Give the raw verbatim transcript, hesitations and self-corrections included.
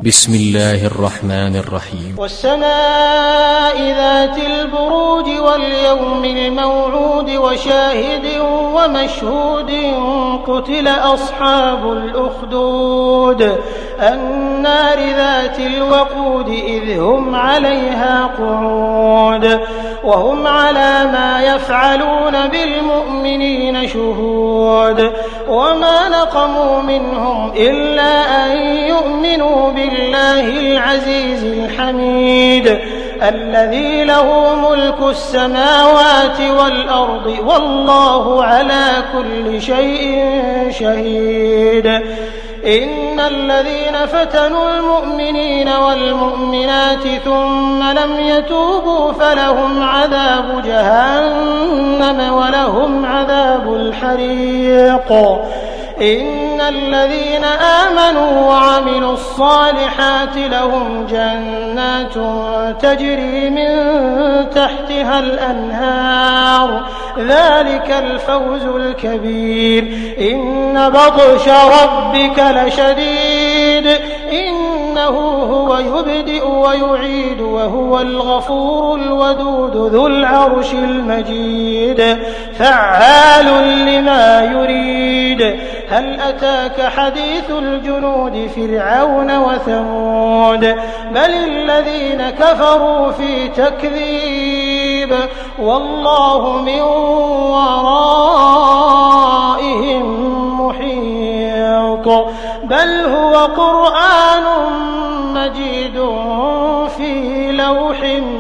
بسم الله الرحمن الرحيم. والسماء ذات البروج واليوم الموعود وشاهد ومشهود قتل أصحاب الأخدود النار ذات الوقود إذ هم عليها قعود وهم على ما يفعلون بالمؤمنين شهود وما نقموا منهم إلا أن يؤمنوا بالله العزيز الحميد الذي له ملك السماوات والأرض والله على كل شيء شهيد. إن الذين فتنوا المؤمنين والمؤمنات ثم لم يتوبوا فلهم عذاب جهنم ولهم عذاب الحريق. إن الذين آمنوا وعملوا الصالحات لهم جنات تجري من تحتها الأنهار ذلك الفوز الكبير. إن بطش ربك لشديد إنه هو يبدئ ويعيد وهو الغفور الودود ذو العرش المجيد فعال لما يريد. هل أتاك حديث الجنود فرعون وثمود بل الذين كفروا في تكذيب والله من ورائهم محيط. بل هو قرآن مجيد في لوح